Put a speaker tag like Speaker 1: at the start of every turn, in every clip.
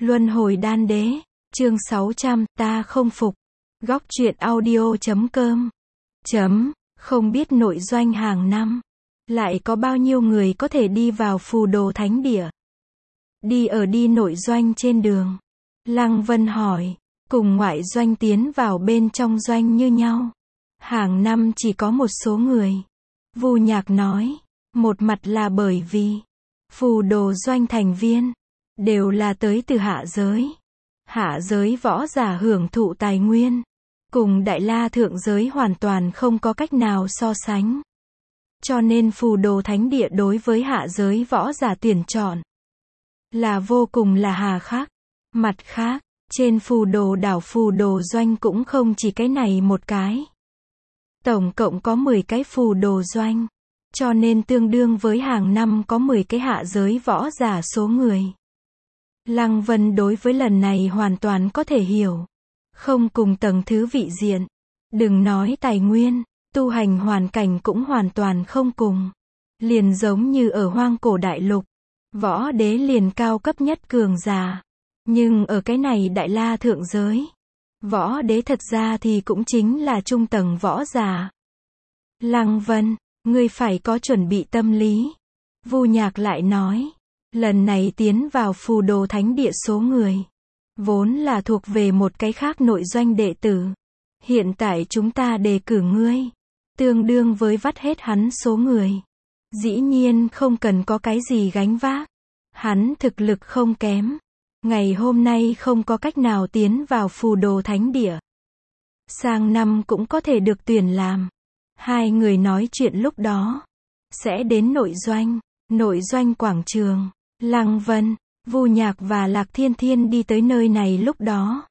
Speaker 1: Luân hồi đan đế, chương 600, ta không phục. Góc truyện audio.com. Không biết nội doanh hàng năm, lại có bao nhiêu người có thể đi vào phù đồ thánh địa. Đi nội doanh trên đường. Lăng Vân hỏi, cùng ngoại doanh tiến vào bên trong doanh như nhau. Hàng năm chỉ có một số người. Vu Nhạc nói, một mặt là bởi vì phù đồ doanh thành viên đều là tới từ hạ giới. Hạ giới võ giả hưởng thụ tài nguyên, cùng Đại La thượng giới hoàn toàn không có cách nào so sánh. Cho nên phù đồ thánh địa đối với hạ giới võ giả tuyển chọn là vô cùng là hà khắc. Mặt khác, trên phù đồ đảo phù đồ doanh cũng không chỉ cái này một cái. Tổng cộng có 10 cái phù đồ doanh, cho nên tương đương với hàng năm có 10 cái hạ giới võ giả số người. Lăng Vân đối với lần này hoàn toàn có thể hiểu. Không cùng tầng thứ vị diện. Đừng nói tài nguyên, tu hành hoàn cảnh cũng hoàn toàn không cùng. Liền giống như ở hoang cổ đại lục, võ đế liền cao cấp nhất cường giả. Nhưng ở cái này Đại La thượng giới, võ đế thật ra thì cũng chính là trung tầng võ giả. Lăng Vân, ngươi phải có chuẩn bị tâm lý. Vu Nhạc lại nói, lần này tiến vào phù đồ thánh địa số người, vốn là thuộc về một cái khác nội doanh đệ tử. Hiện tại chúng ta đề cử ngươi, tương đương với vắt hết hắn số người. Dĩ nhiên không cần có cái gì gánh vác. Hắn thực lực không kém. Ngày hôm nay không có cách nào tiến vào phù đồ thánh địa. Sang năm cũng có thể được tuyển làm. Hai người nói chuyện lúc đó sẽ đến nội doanh quảng trường. Lăng Vân, Vu Nhạc và Lạc Thiên Thiên đi tới nơi này lúc đó.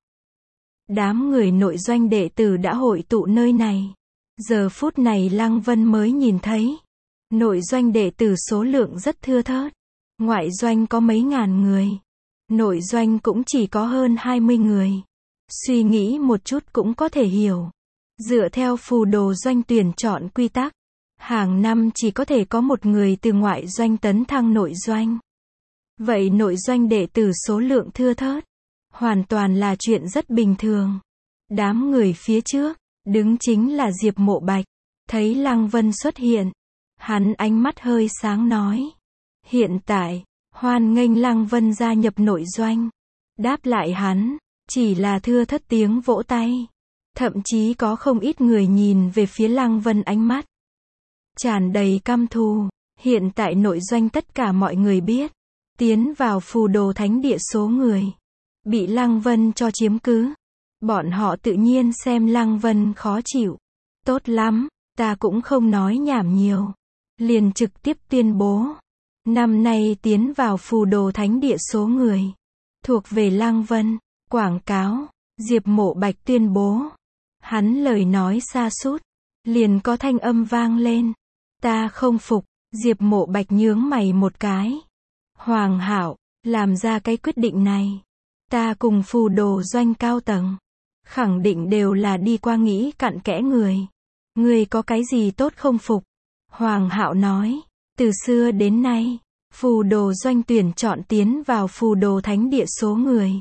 Speaker 1: Đám người nội doanh đệ tử đã hội tụ nơi này. Giờ phút này Lăng Vân mới nhìn thấy. Nội doanh đệ tử số lượng rất thưa thớt. Ngoại doanh có mấy ngàn người. Nội doanh cũng chỉ có hơn 20 người. Suy nghĩ một chút cũng có thể hiểu. Dựa theo phù đồ doanh tuyển chọn quy tắc, hàng năm chỉ có thể có một người từ ngoại doanh tấn thăng nội doanh. Vậy nội doanh đệ tử số lượng thưa thớt, hoàn toàn là chuyện rất bình thường. Đám người phía trước, đứng chính là Diệp Mộ Bạch. Thấy Lăng Vân xuất hiện, hắn ánh mắt hơi sáng nói. Hiện tại, hoan nghênh Lăng Vân gia nhập nội doanh. Đáp lại hắn, chỉ là thưa thớt tiếng vỗ tay. Thậm chí có không ít người nhìn về phía Lăng Vân ánh mắt tràn đầy căm thù. Hiện tại nội doanh tất cả mọi người biết, tiến vào phù đồ thánh địa số người bị Lăng Vân cho chiếm cứ. Bọn họ tự nhiên xem Lăng Vân khó chịu. Tốt lắm, ta cũng không nói nhảm nhiều. Liền trực tiếp tuyên bố. Năm nay tiến vào phù đồ thánh địa số người thuộc về Lăng Vân. Quảng cáo, Diệp Mộ Bạch tuyên bố. Hắn lời nói xa sút, liền có thanh âm vang lên. Ta không phục. Diệp Mộ Bạch nhướng mày một cái. Hoàng hảo, làm ra cái quyết định này. Ta cùng phù đồ doanh cao tầng khẳng định đều là đi qua nghĩ cặn kẽ người. Ngươi có cái gì tốt không phục? Hoàng hạo nói, từ xưa đến nay, phù đồ doanh tuyển chọn tiến vào phù đồ thánh địa số người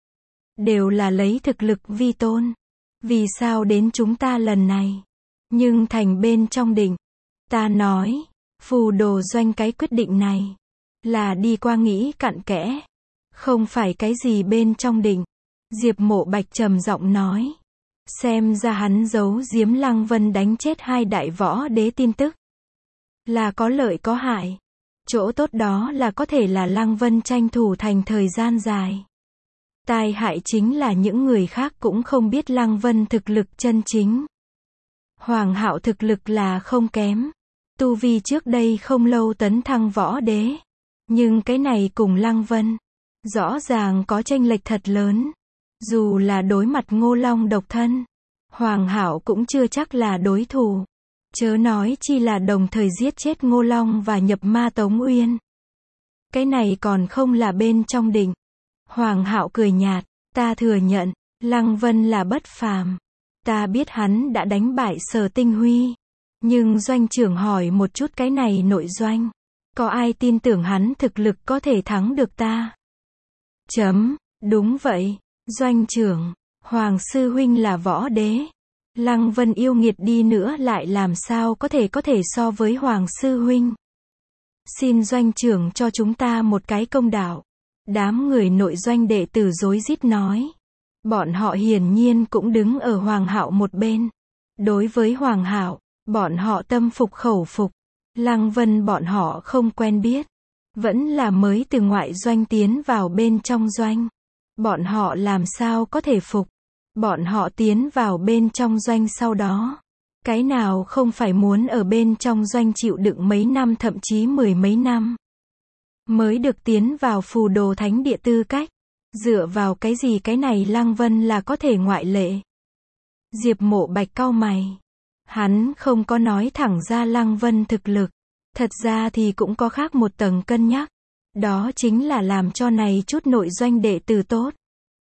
Speaker 1: đều là lấy thực lực vi tôn. Vì sao đến chúng ta lần này nhưng thành bên trong định? Ta nói, phù đồ doanh cái quyết định này là đi qua nghĩ cặn kẽ, không phải cái gì bên trong định. Diệp Mộ Bạch trầm giọng nói. Xem ra hắn giấu giếm Lăng Vân đánh chết 2 đại võ đế tin tức là có lợi có hại. Chỗ tốt đó là có thể là Lăng Vân tranh thủ thành thời gian dài. Tai hại chính là những người khác cũng không biết Lăng Vân thực lực chân chính. Hoàng hạo thực lực là không kém. Tu vi trước đây không lâu tấn thăng võ đế. Nhưng cái này cùng Lăng Vân rõ ràng có chênh lệch thật lớn. Dù là đối mặt Ngô Long độc thân, Hoàng hạo cũng chưa chắc là đối thủ. Chớ nói chi là đồng thời giết chết Ngô Long và nhập ma Tống Uyên. Cái này còn không là bên trong định. Hoàng hạo cười nhạt, ta thừa nhận, Lăng Vân là bất phàm. Ta biết hắn đã đánh bại Sở Tinh Huy. Nhưng doanh trưởng hỏi một chút cái này nội doanh. Có ai tin tưởng hắn thực lực có thể thắng được ta? Đúng vậy, doanh trưởng, Hoàng sư huynh là võ đế. Lăng Vân yêu nghiệt đi nữa lại làm sao có thể so với Hoàng sư huynh. Xin doanh trưởng cho chúng ta một cái công đạo. Đám người nội doanh đệ tử rối rít nói. Bọn họ hiển nhiên cũng đứng ở Hoàng Hạo một bên. Đối với Hoàng Hạo, bọn họ tâm phục khẩu phục. Lăng Vân bọn họ không quen biết. Vẫn là mới từ ngoại doanh tiến vào bên trong doanh. Bọn họ làm sao có thể phục. Bọn họ tiến vào bên trong doanh sau đó. Cái nào không phải muốn ở bên trong doanh chịu đựng mấy năm thậm chí 10 mấy năm. Mới được tiến vào phù đồ thánh địa tư cách. Dựa vào cái gì cái này Lăng Vân là có thể ngoại lệ. Diệp Mộ Bạch cau mày. Hắn không có nói thẳng ra Lăng Vân thực lực. Thật ra thì cũng có khác một tầng cân nhắc. Đó chính là làm cho này chút nội doanh đệ tử tốt.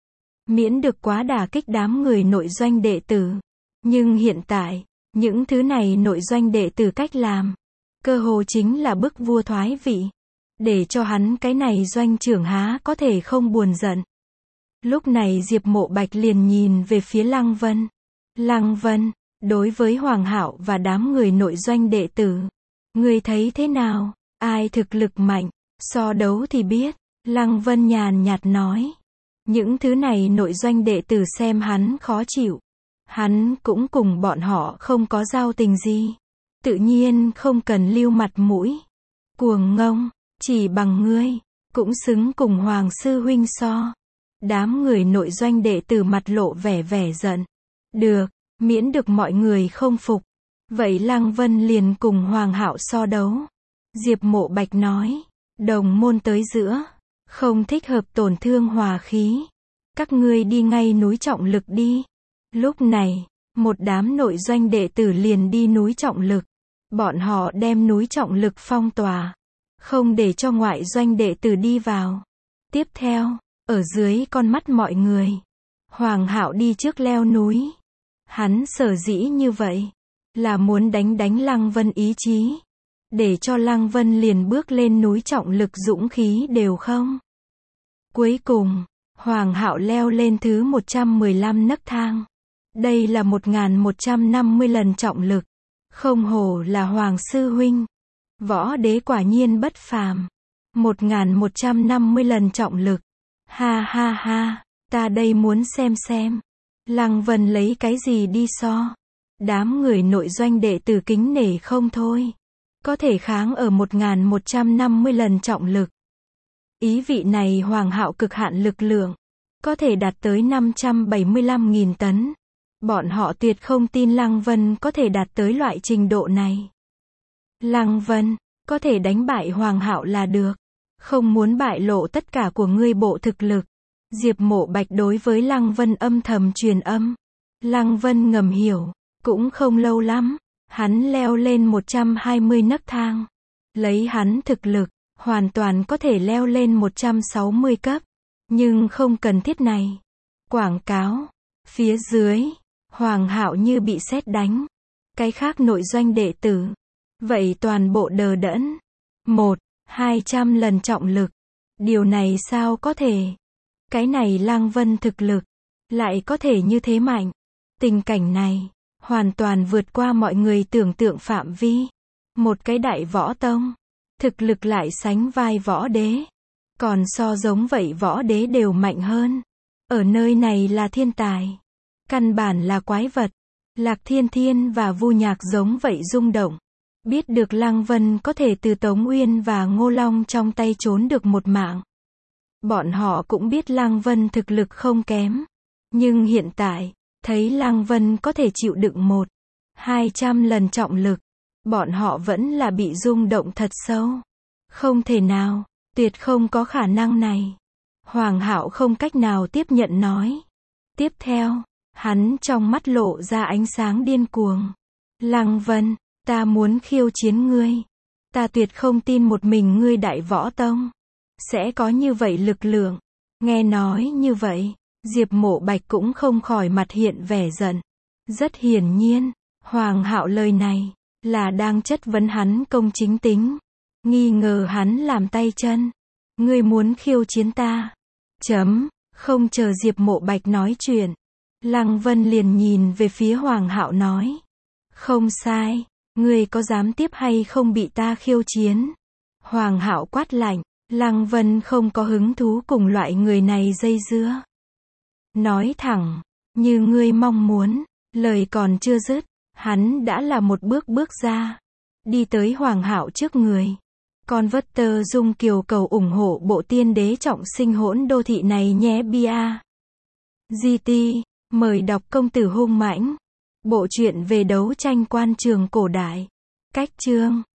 Speaker 1: Miễn được quá đả kích đám người nội doanh đệ tử. Nhưng hiện tại, những thứ này nội doanh đệ tử cách làm. Cơ hồ chính là bức vua thoái vị. Để cho hắn cái này doanh trưởng há có thể không buồn giận. Lúc này Diệp Mộ Bạch liền nhìn về phía Lăng Vân. Lăng Vân, đối với Hoàng Hạo và đám người nội doanh đệ tử. Ngươi thấy thế nào? Ai thực lực mạnh? So đấu thì biết. Lăng Vân nhàn nhạt nói. Những thứ này nội doanh đệ tử xem hắn khó chịu. Hắn cũng cùng bọn họ không có giao tình gì. Tự nhiên không cần lưu mặt mũi. Cuồng ngông, chỉ bằng ngươi, cũng xứng cùng Hoàng sư huynh so. Đám người nội doanh đệ tử mặt lộ vẻ giận. Được, miễn được mọi người không phục. Vậy Lăng Vân liền cùng Hoàng Hạo so đấu. Diệp Mộ Bạch nói, đồng môn tới giữa, không thích hợp tổn thương hòa khí. Các ngươi đi ngay núi Trọng Lực đi. Lúc này, một đám nội doanh đệ tử liền đi núi Trọng Lực. Bọn họ đem núi Trọng Lực phong tỏa, không để cho ngoại doanh đệ tử đi vào. Tiếp theo, ở dưới con mắt mọi người, Hoàng Hạo đi trước leo núi. Hắn sở dĩ như vậy, là muốn đánh Lăng Vân ý chí. Để cho Lăng Vân liền bước lên núi Trọng Lực dũng khí đều không. Cuối cùng, Hoàng Hạo leo lên thứ 115 nấc thang. Đây là 1150 lần trọng lực. Không hổ là Hoàng sư huynh. Võ đế quả nhiên bất phàm. 1150 lần trọng lực. Ha ha ha, ta đây muốn xem. Lăng Vân lấy cái gì đi so. Đám người nội doanh đệ tử kính nể không thôi. Có thể kháng ở 1150 lần trọng lực. Ý vị này Hoàng Hạo cực hạn lực lượng. Có thể đạt tới 575.000 tấn. Bọn họ tuyệt không tin Lăng Vân có thể đạt tới loại trình độ này. Lăng Vân, có thể đánh bại Hoàng Hạo là được. Không muốn bại lộ tất cả của ngươi bộ thực lực. Diệp Mộ Bạch đối với Lăng Vân âm thầm truyền âm. Lăng Vân ngầm hiểu, cũng không lâu lắm. Hắn leo lên 120 nấc thang. Lấy hắn thực lực, hoàn toàn có thể leo lên 160 cấp. Nhưng không cần thiết này. Quảng cáo. Phía dưới, Hoàng Hạo như bị sét đánh. Cái khác nội doanh đệ tử. Vậy toàn bộ đờ đẫn. 200 lần trọng lực. Điều này sao có thể? Cái này Lăng Vân thực lực. Lại có thể như thế mạnh. Tình cảnh này, hoàn toàn vượt qua mọi người tưởng tượng phạm vi. Một cái đại võ tông. Thực lực lại sánh vai võ đế. Còn so giống vậy võ đế đều mạnh hơn. Ở nơi này là thiên tài. Căn bản là quái vật. Lạc Thiên Thiên và Vu Nhạc giống vậy rung động. Biết được Lăng Vân có thể từ Tống Uyên và Ngô Long trong tay trốn được một mạng. Bọn họ cũng biết Lăng Vân thực lực không kém. Nhưng hiện tại, thấy Lăng Vân có thể chịu đựng 200 lần trọng lực. Bọn họ vẫn là bị rung động thật sâu. Không thể nào, tuyệt không có khả năng này. Hoàng Hạo không cách nào tiếp nhận nói. Tiếp theo, hắn trong mắt lộ ra ánh sáng điên cuồng. Lăng Vân, ta muốn khiêu chiến ngươi. Ta tuyệt không tin một mình ngươi đại võ tông sẽ có như vậy lực lượng. Nghe nói như vậy, Diệp Mộ Bạch cũng không khỏi mặt hiện vẻ giận. Rất hiển nhiên, Hoàng Hạo lời này là đang chất vấn hắn công chính tính, nghi ngờ hắn làm tay chân. Ngươi muốn khiêu chiến ta? Không chờ Diệp Mộ Bạch nói chuyện, Lăng Vân liền nhìn về phía Hoàng Hạo nói. Không sai, ngươi có dám tiếp hay không bị ta khiêu chiến? Hoàng Hạo quát lạnh, Lăng Vân không có hứng thú cùng loại người này dây dưa. Nói thẳng, như ngươi mong muốn, lời còn chưa dứt, hắn đã là một bước bước ra, đi tới Hoàng Hạo trước người. Converter Dung Kiều cầu ủng hộ bộ tiên đế trọng sinh hỗn đô thị này nhé bia. GT, mời đọc công tử hung mãnh. Bộ truyện về đấu tranh quan trường cổ đại. Cách chương